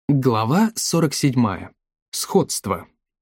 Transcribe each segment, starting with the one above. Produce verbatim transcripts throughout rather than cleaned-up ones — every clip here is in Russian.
Глава сорок седьмая. Сходство.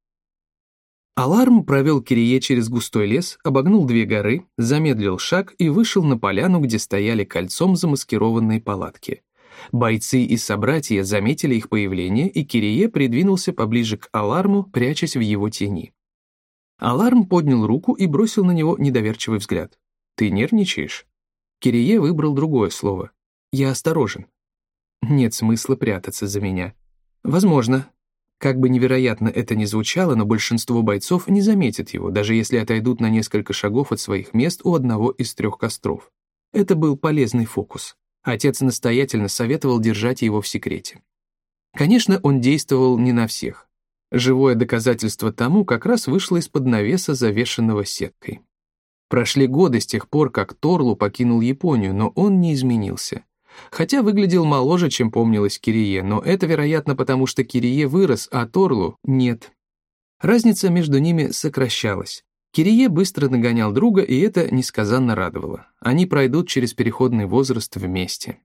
Аларм провел Кирие через густой лес, обогнул две горы, замедлил шаг и вышел на поляну, где стояли кольцом замаскированные палатки. Бойцы и собратья заметили их появление, и Кирие придвинулся поближе к Аларму, прячась в его тени. Аларм поднял руку и бросил на него недоверчивый взгляд. «Ты нервничаешь?» Кирие выбрал другое слово. «Я осторожен. Нет смысла прятаться за меня». Возможно. Как бы невероятно это ни звучало, но большинство бойцов не заметит его, даже если отойдут на несколько шагов от своих мест у одного из трех костров. Это был полезный фокус. Отец настоятельно советовал держать его в секрете. Конечно, он действовал не на всех. Живое доказательство тому как раз вышло из-под навеса, завешенного сеткой. Прошли годы с тех пор, как Торлу покинул Японию, но он не изменился. Хотя выглядел моложе, чем помнилось Кирие, но это, вероятно, потому что Кирие вырос, а Торлу — нет. Разница между ними сокращалась. Кирие быстро нагонял друга, и это несказанно радовало. Они пройдут через переходный возраст вместе.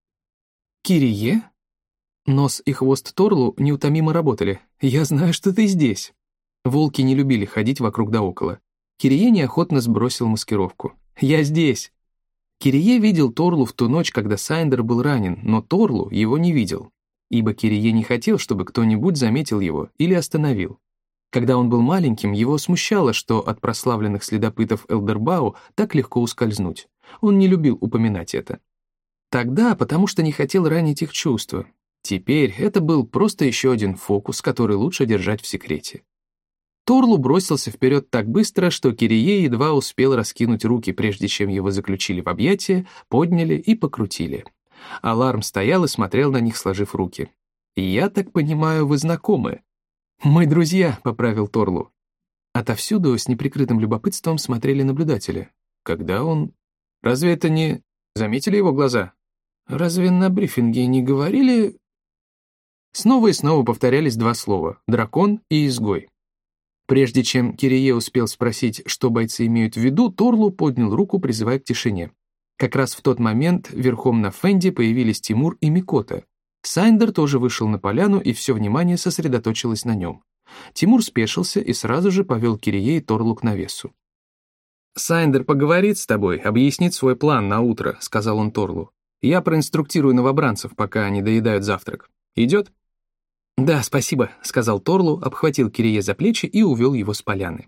«Кирие?» Нос и хвост Торлу неутомимо работали. «Я знаю, что ты здесь». Волки не любили ходить вокруг да около. Кирие неохотно сбросил маскировку. «Я здесь». Кирие видел Торлу в ту ночь, когда Сайндер был ранен, но Торлу его не видел, ибо Кирие не хотел, чтобы кто-нибудь заметил его или остановил. Когда он был маленьким, его смущало, что от прославленных следопытов Элдербау так легко ускользнуть. Он не любил упоминать это. Тогда, потому что не хотел ранить их чувства. Теперь это был просто еще один фокус, который лучше держать в секрете. Торлу бросился вперед так быстро, что Кирие едва успел раскинуть руки, прежде чем его заключили в объятия, подняли и покрутили. Аларм стоял и смотрел на них, сложив руки. «Я так понимаю, вы знакомы?» «Мы друзья», — поправил Торлу. Отовсюду с неприкрытым любопытством смотрели наблюдатели. Когда он... Разве это не... Заметили его глаза? Разве на брифинге не говорили... Снова и снова повторялись два слова — дракон и изгой. Прежде чем Кирие успел спросить, что бойцы имеют в виду, Торлу поднял руку, призывая к тишине. Как раз в тот момент верхом на Фенди появились Тимур и Микота. Сайндер тоже вышел на поляну, и все внимание сосредоточилось на нем. Тимур спешился и сразу же повел Кирие и Торлу к навесу. «Сайндер поговорит с тобой, объяснит свой план на утро», — сказал он Торлу. «Я проинструктирую новобранцев, пока они доедают завтрак. Идет?» «Да, спасибо», — сказал Торлу, обхватил Кирие за плечи и увел его с поляны.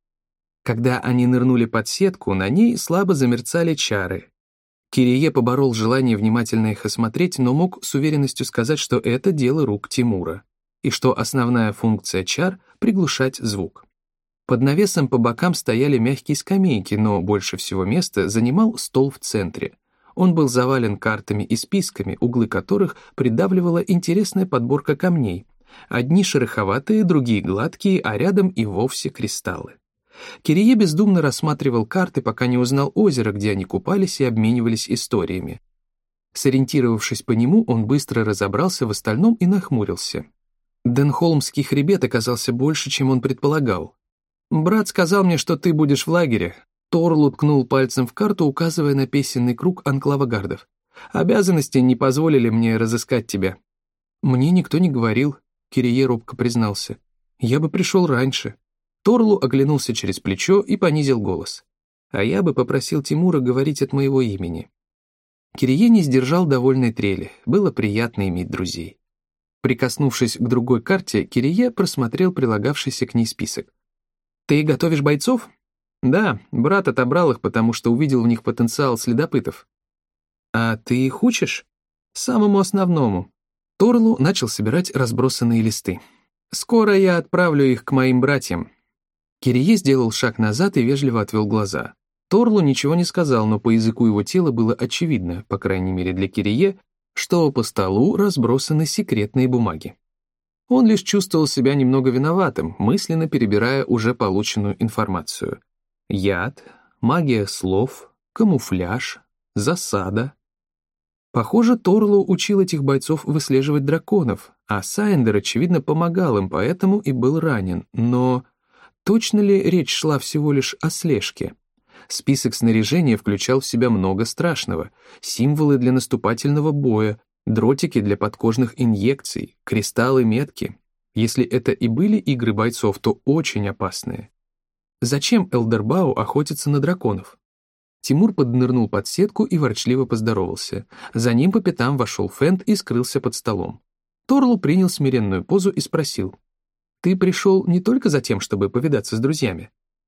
Когда они нырнули под сетку, на ней слабо замерцали чары. Кирие поборол желание внимательно их осмотреть, но мог с уверенностью сказать, что это дело рук Тимура, и что основная функция чар — приглушать звук. Под навесом по бокам стояли мягкие скамейки, но больше всего места занимал стол в центре. Он был завален картами и списками, углы которых придавливала интересная подборка камней. Одни шероховатые, другие гладкие, а рядом и вовсе кристаллы. Кирие бездумно рассматривал карты, пока не узнал озеро, где они купались и обменивались историями. Сориентировавшись по нему, он быстро разобрался в остальном и нахмурился. Денхолмский хребет оказался больше, чем он предполагал. «Брат сказал мне, что ты будешь в лагере». Торлу ткнул пальцем в карту, указывая на песенный круг анклава гардов. «Обязанности не позволили мне разыскать тебя». «Мне никто не говорил», — Кирие робко признался. «Я бы пришел раньше». Торлу оглянулся через плечо и понизил голос. «А я бы попросил Тимура говорить от моего имени». Кирие не сдержал довольной трели. Было приятно иметь друзей. Прикоснувшись к другой карте, Кирие просмотрел прилагавшийся к ней список. «Ты готовишь бойцов?» «Да, брат отобрал их, потому что увидел в них потенциал следопытов». «А ты их учишь?» «Самому основному». Торлу начал собирать разбросанные листы. «Скоро я отправлю их к моим братьям». Кирие сделал шаг назад и вежливо отвел глаза. Торлу ничего не сказал, но по языку его тела было очевидно, по крайней мере для Кирие, что по столу разбросаны секретные бумаги. Он лишь чувствовал себя немного виноватым, мысленно перебирая уже полученную информацию. Яд, магия слов, камуфляж, засада. Похоже, Торлу учил этих бойцов выслеживать драконов, а Сайндер, очевидно, помогал им, поэтому и был ранен. Но точно ли речь шла всего лишь о слежке? Список снаряжения включал в себя много страшного. Символы для наступательного боя, Дротики для подкожных инъекций, кристаллы-метки. Если это и были игры бойцов, то очень опасные. Зачем Элдербау охотится на драконов? Тимур поднырнул под сетку и ворчливо поздоровался. За ним по пятам вошел Фент и скрылся под столом. Торлу принял смиренную позу и спросил: «Ты пришел не только за тем, чтобы повидаться с друзьями?»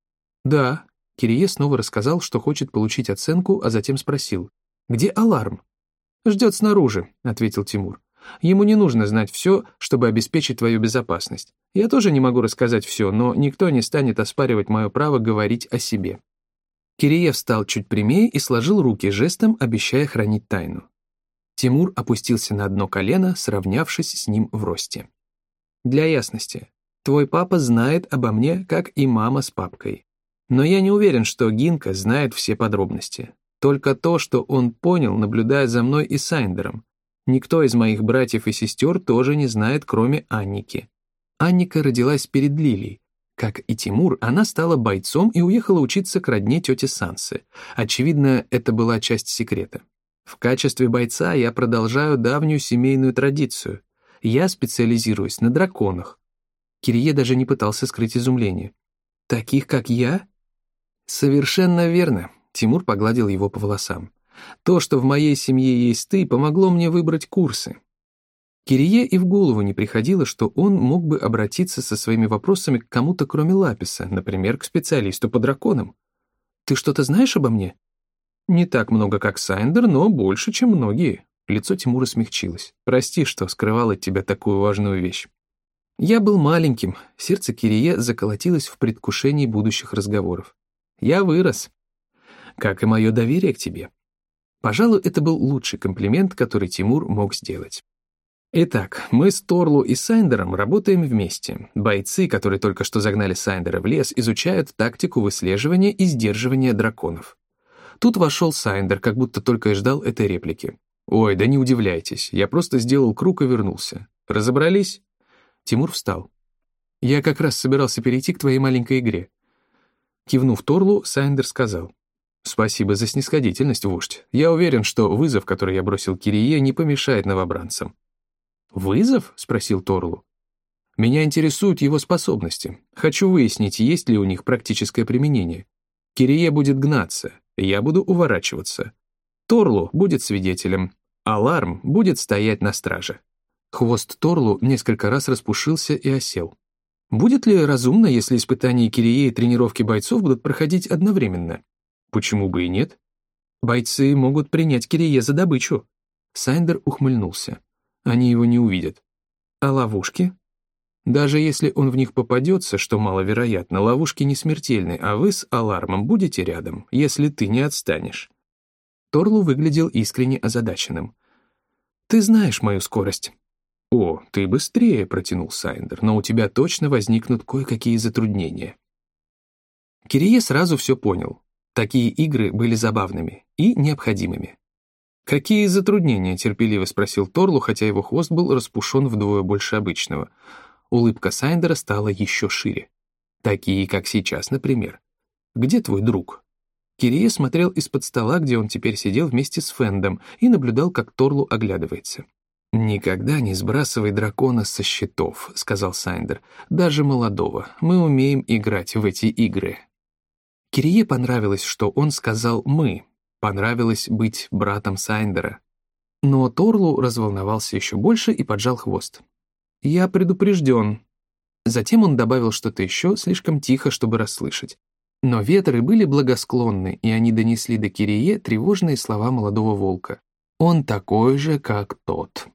«Да». Кирие снова рассказал, что хочет получить оценку, а затем спросил: «Где Аларм?» «Ждет снаружи», — ответил Тимур. «Ему не нужно знать все, чтобы обеспечить твою безопасность. Я тоже не могу рассказать все, но никто не станет оспаривать мое право говорить о себе». Кирие встал чуть прямее и сложил руки жестом, обещая хранить тайну. Тимур опустился на одно колено, сравнявшись с ним в росте. «Для ясности, твой папа знает обо мне, как и мама с папкой. Но я не уверен, что Гинка знает все подробности. Только то, что он понял, наблюдая за мной и Сайндером. Никто из моих братьев и сестер тоже не знает, кроме Анники. Анника родилась перед Лилией. Как и Тимур, она стала бойцом и уехала учиться к родне тети Сансы. Очевидно, это была часть секрета. В качестве бойца я продолжаю давнюю семейную традицию. Я специализируюсь на драконах». Кирие даже не пытался скрыть изумление. «Таких, как я?» «Совершенно верно», — Тимур погладил его по волосам. «То, что в моей семье есть ты, помогло мне выбрать курсы». Кирие и в голову не приходило, что он мог бы обратиться со своими вопросами к кому-то, кроме Лаписа, например, к специалисту по драконам. «Ты что-то знаешь обо мне?» «Не так много, как Сайндер, но больше, чем многие». Лицо Тимура смягчилось. «Прости, что скрывал от тебя такую важную вещь». Я был маленьким, сердце Кирие заколотилось в предвкушении будущих разговоров. Я вырос. Как и мое доверие к тебе. Пожалуй, это был лучший комплимент, который Тимур мог сделать. Итак, мы с Торлу и Сайндером работаем вместе. Бойцы, которые только что загнали Сайндера в лес, изучают тактику выслеживания и сдерживания драконов. Тут вошел Сайндер, как будто только и ждал этой реплики. «Ой, да не удивляйтесь, я просто сделал круг и вернулся. Разобрались?» Тимур встал. «Я как раз собирался перейти к твоей маленькой игре». Кивнув Торлу, Сайндер сказал: «Спасибо за снисходительность, вождь. Я уверен, что вызов, который я бросил Кирие, не помешает новобранцам». «Вызов?» — спросил Торлу. «Меня интересуют его способности. Хочу выяснить, есть ли у них практическое применение. Кирие будет гнаться, я буду уворачиваться. Торлу будет свидетелем, Аларм будет стоять на страже». Хвост Торлу несколько раз распушился и осел. «Будет ли разумно, если испытания Кирие и тренировки бойцов будут проходить одновременно?» «Почему бы и нет? Бойцы могут принять Кирие за добычу». Сайндер ухмыльнулся. «Они его не увидят». «А ловушки?» «Даже если он в них попадется, что маловероятно, ловушки не смертельны, а вы с Алармом будете рядом, если ты не отстанешь». Торлу выглядел искренне озадаченным. «Ты знаешь мою скорость». «О, ты быстрее», — протянул Сайндер, «но у тебя точно возникнут кое-какие затруднения». Кирие сразу все понял. Такие игры были забавными и необходимыми. «Какие затруднения?» — терпеливо спросил Торлу, хотя его хвост был распушен вдвое больше обычного. Улыбка Сайндера стала еще шире. «Такие, как сейчас, например. Где твой друг?» Кирие смотрел из-под стола, где он теперь сидел вместе с Фендом, и наблюдал, как Торлу оглядывается. «Никогда не сбрасывай дракона со счетов», — сказал Сайндер. «Даже молодого. Мы умеем играть в эти игры». Кирие понравилось, что он сказал «мы». Понравилось быть братом Сайндера. Но Торлу разволновался еще больше и поджал хвост. «Я предупрежден». Затем он добавил что-то еще, слишком тихо, чтобы расслышать. Но ветры были благосклонны, и они донесли до Кирие тревожные слова молодого волка. «Он такой же, как тот».